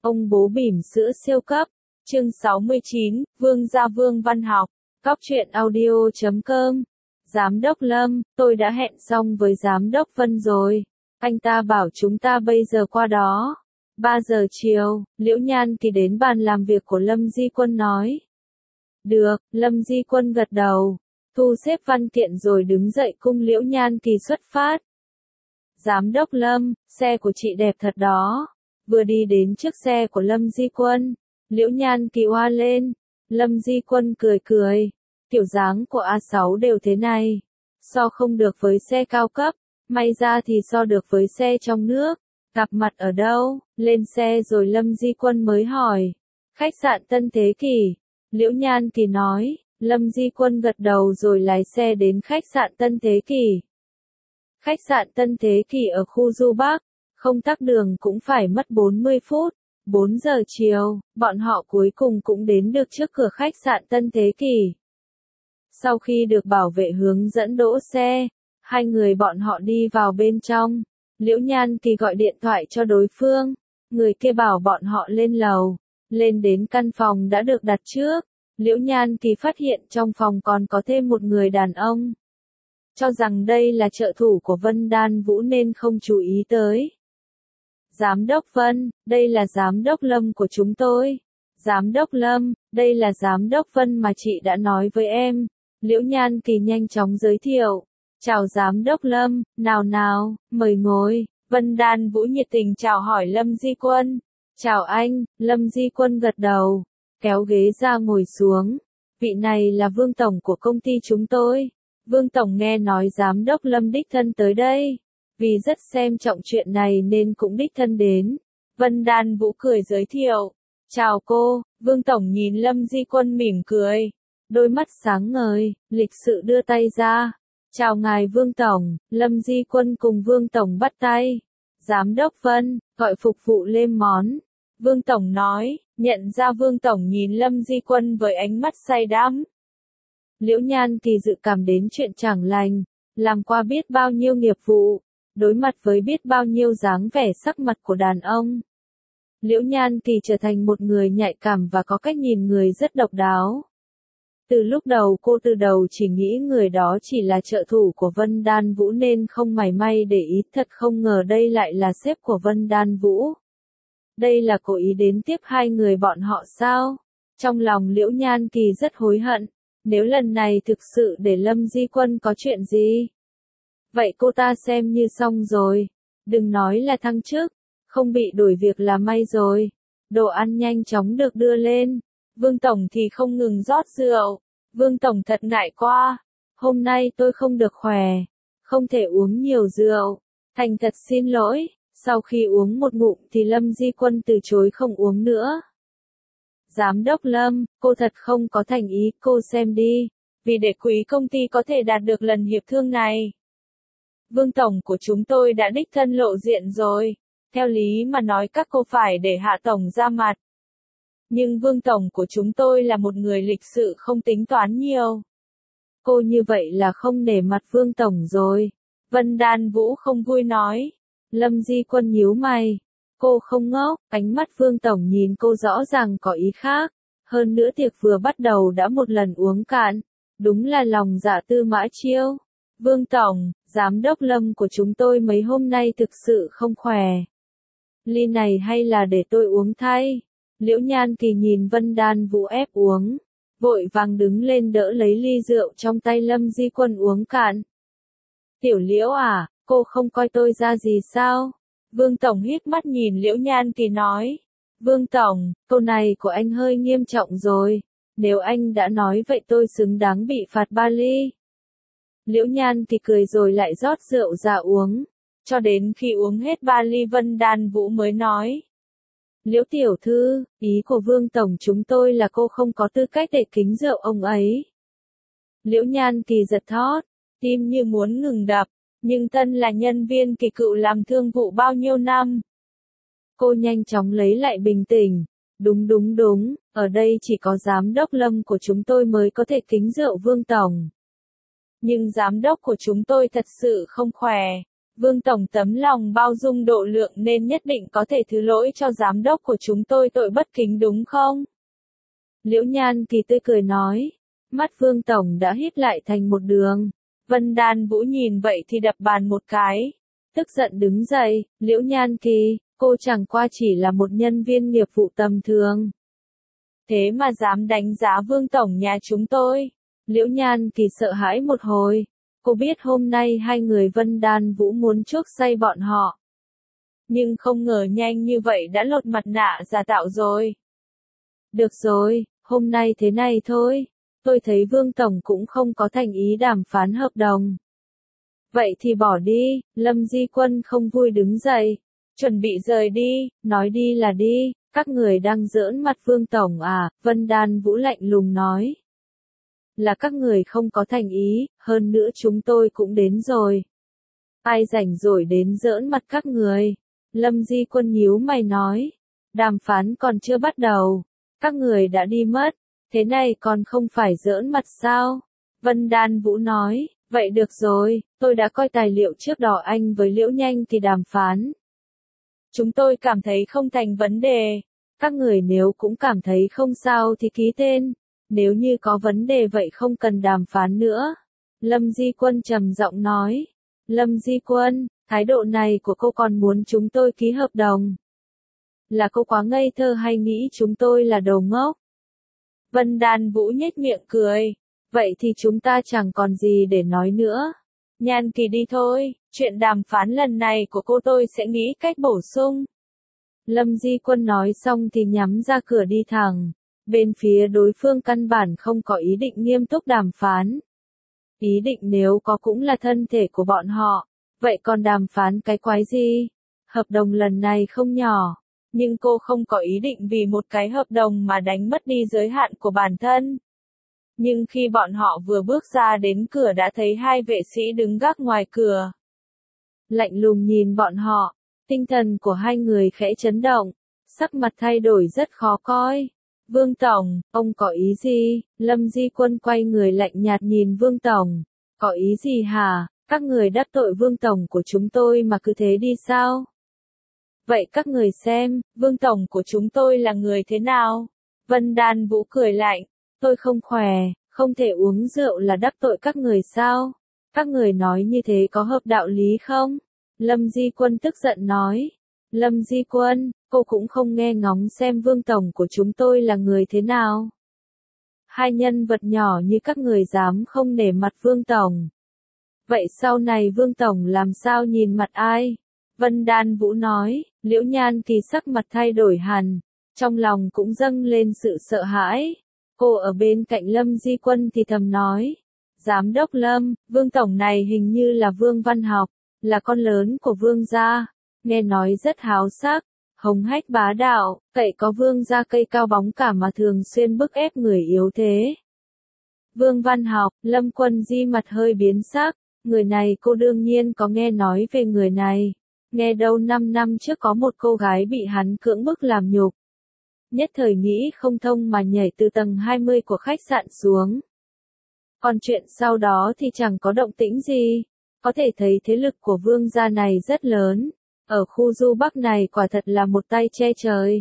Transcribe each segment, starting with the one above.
Ông bố bỉm sữa siêu cấp. Chương 69, Vương gia Vương văn học. Cóc truyện audio.com. Giám đốc Lâm, tôi đã hẹn xong với giám đốc Vân rồi. Anh ta bảo chúng ta bây giờ qua đó. 3 giờ chiều, Liễu Nhan Kỳ đến bàn làm việc của Lâm Di Quân nói. Được, Lâm Di Quân gật đầu. Thu xếp văn kiện rồi đứng dậy cung Liễu Nhan Kỳ xuất phát. Giám đốc Lâm, xe của chị đẹp thật đó. Vừa đi đến trước xe của Lâm Di Quân, Liễu Nhan Kỳ oa lên. Lâm Di Quân cười cười. Kiểu dáng của A6 đều thế này. So không được với xe cao cấp, may ra thì so được với xe trong nước. Gặp mặt ở đâu? Lên xe rồi Lâm Di Quân mới hỏi. Khách sạn Tân Thế Kỷ. Liễu Nhan Kỳ nói. Lâm Di Quân gật đầu rồi lái xe đến khách sạn Tân Thế Kỷ. Khách sạn Tân Thế Kỷ ở khu Du Bắc, không tắc đường cũng phải mất 40 phút. 4 giờ chiều, bọn họ cuối cùng cũng đến được trước cửa khách sạn Tân Thế Kỷ. Sau khi được bảo vệ hướng dẫn đỗ xe, hai người bọn họ đi vào bên trong. Liễu Nhan Kỳ gọi điện thoại cho đối phương, người kia bảo bọn họ lên lầu. Lên đến căn phòng đã được đặt trước, Liễu Nhan Kỳ phát hiện trong phòng còn có thêm một người đàn ông. Cho rằng đây là trợ thủ của Vân Đan Vũ nên không chú ý tới. Giám đốc Vân, đây là giám đốc Lâm của chúng tôi. Giám đốc Lâm, đây là giám đốc Vân mà chị đã nói với em. Liễu Nhan Kỳ nhanh chóng giới thiệu. Chào giám đốc Lâm, nào, mời ngồi. Vân Đan Vũ nhiệt tình chào hỏi Lâm Di Quân. Chào anh, Lâm Di Quân gật đầu. Kéo ghế ra ngồi xuống. Vị này là Vương Tổng của công ty chúng tôi. Vương Tổng nghe nói giám đốc Lâm đích thân tới đây. Vì rất xem trọng chuyện này nên cũng đích thân đến. Vân Đan Vũ cười giới thiệu. Chào cô, Vương Tổng nhìn Lâm Di Quân mỉm cười. Đôi mắt sáng ngời, lịch sự đưa tay ra. Chào ngài Vương Tổng, Lâm Di Quân cùng Vương Tổng bắt tay. Giám đốc Vân, gọi phục vụ lên món. Vương Tổng nói, nhận ra Vương Tổng nhìn Lâm Di Quân với ánh mắt say đắm. Liễu Nhan Kỳ dự cảm đến chuyện chẳng lành, làm qua biết bao nhiêu nghiệp vụ, đối mặt với biết bao nhiêu dáng vẻ sắc mặt của đàn ông. Liễu Nhan Kỳ trở thành một người nhạy cảm và có cách nhìn người rất độc đáo. Từ lúc đầu cô chỉ nghĩ người đó chỉ là trợ thủ của Vân Đan Vũ nên không mảy may để ý, thật không ngờ đây lại là sếp của Vân Đan Vũ. Đây là cố ý đến tiếp hai người bọn họ sao? Trong lòng Liễu Nhan Kỳ rất hối hận, nếu lần này thực sự để Lâm Di Quân có chuyện gì. Vậy cô ta xem như xong rồi, đừng nói là thăng chức, không bị đuổi việc là may rồi. Đồ ăn nhanh chóng được đưa lên. Vương Tổng thì không ngừng rót rượu. Vương Tổng thật ngại quá. Hôm nay tôi không được khỏe. Không thể uống nhiều rượu. Thành thật xin lỗi. Sau khi uống một ngụm thì Lâm Di Quân từ chối không uống nữa. Giám đốc Lâm, cô thật không có thành ý, cô xem đi. Vì để quý công ty có thể đạt được lần hiệp thương này. Vương Tổng của chúng tôi đã đích thân lộ diện rồi. Theo lý mà nói các cô phải để Hạ Tổng ra mặt. Nhưng Vương Tổng của chúng tôi là một người lịch sự không tính toán nhiều. Cô như vậy là không nể mặt Vương Tổng rồi. Vân Đan Vũ không vui nói. Lâm Di Quân nhíu mày. Cô không ngốc, ánh mắt Vương Tổng nhìn cô rõ ràng có ý khác. Hơn nữa tiệc vừa bắt đầu đã một lần uống cạn. Đúng là lòng dạ Tư Mã Chiêu. Vương Tổng, giám đốc Lâm của chúng tôi mấy hôm nay thực sự không khỏe. Ly này hay là để tôi uống thay? Liễu Nhan Kỳ nhìn Vân Đan Vũ ép uống. Vội vàng đứng lên đỡ lấy ly rượu trong tay Lâm Di Quân uống cạn. Tiểu Liễu à, cô không coi tôi ra gì sao? Vương Tổng hít mắt nhìn Liễu Nhan Kỳ nói. Vương Tổng, câu này của anh hơi nghiêm trọng rồi. Nếu anh đã nói vậy tôi xứng đáng bị phạt 3 ly. Liễu Nhan Kỳ cười rồi lại rót rượu ra uống. Cho đến khi uống hết 3 ly Vân Đan Vũ mới nói. Liễu tiểu thư, ý của Vương Tổng chúng tôi là cô không có tư cách để kính rượu ông ấy. Liễu Nhan Kỳ giật thót, tim như muốn ngừng đập, nhưng thân là nhân viên Kỳ Cựu làm thương vụ bao nhiêu năm. Cô nhanh chóng lấy lại bình tĩnh. Đúng, ở đây chỉ có giám đốc Lâm của chúng tôi mới có thể kính rượu Vương Tổng. Nhưng giám đốc của chúng tôi thật sự không khỏe. Vương Tổng tấm lòng bao dung độ lượng nên nhất định có thể thứ lỗi cho giám đốc của chúng tôi tội bất kính đúng không? Liễu Nhan Kỳ tươi cười nói. Mắt Vương Tổng đã híp lại thành một đường. Vân Đan Vũ nhìn vậy thì đập bàn một cái. Tức giận đứng dậy, Liễu Nhan Kỳ, cô chẳng qua chỉ là một nhân viên nghiệp vụ tầm thường. Thế mà dám đánh giá Vương Tổng nhà chúng tôi. Liễu Nhan Kỳ sợ hãi một hồi. Cô biết hôm nay hai người Vân Đan Vũ muốn chuốc say bọn họ. Nhưng không ngờ nhanh như vậy đã lột mặt nạ giả tạo rồi. Được rồi, hôm nay thế này thôi. Tôi thấy Vương Tổng cũng không có thành ý đàm phán hợp đồng. Vậy thì bỏ đi, Lâm Di Quân không vui đứng dậy. Chuẩn bị rời đi, nói đi là đi, các người đang giỡn mặt Vương Tổng à, Vân Đan Vũ lạnh lùng nói. Là các người không có thành ý, hơn nữa chúng tôi cũng đến rồi. Ai rảnh rỗi đến giỡn mặt các người? Lâm Di Quân nhíu mày nói. Đàm phán còn chưa bắt đầu. Các người đã đi mất. Thế này còn không phải giỡn mặt sao? Vân Đan Vũ nói. Vậy được rồi, tôi đã coi tài liệu trước đó anh với Liễu Nhanh thì đàm phán. Chúng tôi cảm thấy không thành vấn đề. Các người nếu cũng cảm thấy không sao thì ký tên. Nếu như có vấn đề vậy không cần đàm phán nữa. Lâm Di Quân trầm giọng nói. Lâm Di Quân, thái độ này của cô còn muốn chúng tôi ký hợp đồng. Là cô quá ngây thơ hay nghĩ chúng tôi là đồ ngốc? Vân Đan Vũ nhếch miệng cười. Vậy thì chúng ta chẳng còn gì để nói nữa. Nhan Kỳ đi thôi, chuyện đàm phán lần này của cô tôi sẽ nghĩ cách bổ sung. Lâm Di Quân nói xong thì nhắm ra cửa đi thẳng. Bên phía đối phương căn bản không có ý định nghiêm túc đàm phán. Ý định nếu có cũng là thân thể của bọn họ. Vậy còn đàm phán cái quái gì? Hợp đồng lần này không nhỏ. Nhưng cô không có ý định vì một cái hợp đồng mà đánh mất đi giới hạn của bản thân. Nhưng khi bọn họ vừa bước ra đến cửa đã thấy hai vệ sĩ đứng gác ngoài cửa. Lạnh lùng nhìn bọn họ, tinh thần của hai người khẽ chấn động, sắc mặt thay đổi rất khó coi. Vương Tổng, ông có ý gì? Lâm Di Quân quay người lạnh nhạt nhìn Vương Tổng. Có ý gì hả? Các người đắc tội Vương Tổng của chúng tôi mà cứ thế đi sao? Vậy các người xem, Vương Tổng của chúng tôi là người thế nào? Vân Đan Vũ cười lạnh. Tôi không khỏe, không thể uống rượu là đắc tội các người sao? Các người nói như thế có hợp đạo lý không? Lâm Di Quân tức giận nói. Lâm Di Quân, cô cũng không nghe ngóng xem Vương Tổng của chúng tôi là người thế nào. Hai nhân vật nhỏ như các người dám không nể mặt Vương Tổng. Vậy sau này Vương Tổng làm sao nhìn mặt ai? Vân Đan Vũ nói, Liễu Nhan Kỳ sắc mặt thay đổi hẳn, trong lòng cũng dâng lên sự sợ hãi. Cô ở bên cạnh Lâm Di Quân thì thầm nói, Giám đốc Lâm, Vương Tổng này hình như là Vương Văn Học, là con lớn của Vương gia, nghe nói rất háo sắc, hống hách bá đạo, cậy có Vương gia cây cao bóng cả mà thường xuyên bức ép người yếu thế. Vương Văn Học, Lâm Quân Di mặt hơi biến sắc, người này cô đương nhiên có nghe nói về người này. Nghe đâu 5 năm trước có một cô gái bị hắn cưỡng bức làm nhục. Nhất thời nghĩ không thông mà nhảy từ tầng 20 của khách sạn xuống. Còn chuyện sau đó thì chẳng có động tĩnh gì. Có thể thấy thế lực của Vương gia này rất lớn. Ở khu du Bắc này quả thật là một tay che trời.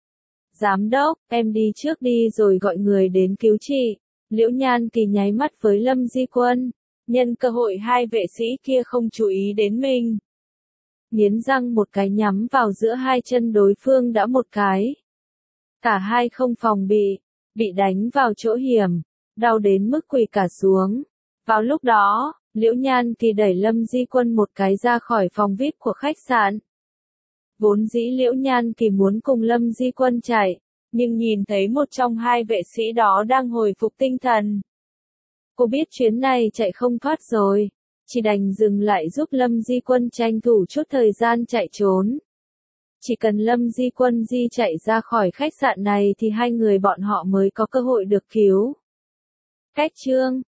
Giám đốc, em đi trước đi rồi gọi người đến cứu chị. Liễu Nhan Kỳ nháy mắt với Lâm Di Quân. Nhân cơ hội hai vệ sĩ kia không chú ý đến mình. Nghiến răng một cái nhắm vào giữa hai chân đối phương đã một cái. Cả hai không phòng bị đánh vào chỗ hiểm, đau đến mức quỳ cả xuống. Vào lúc đó, Liễu Nhan Kỳ đẩy Lâm Di Quân một cái ra khỏi phòng VIP của khách sạn. Vốn dĩ Liễu Nhan Kỳ muốn cùng Lâm Di Quân chạy, nhưng nhìn thấy một trong hai vệ sĩ đó đang hồi phục tinh thần. Cô biết chuyến này chạy không thoát rồi, chỉ đành dừng lại giúp Lâm Di Quân tranh thủ chút thời gian chạy trốn. Chỉ cần Lâm Di Quân di chạy ra khỏi khách sạn này thì hai người bọn họ mới có cơ hội được cứu. Cách chương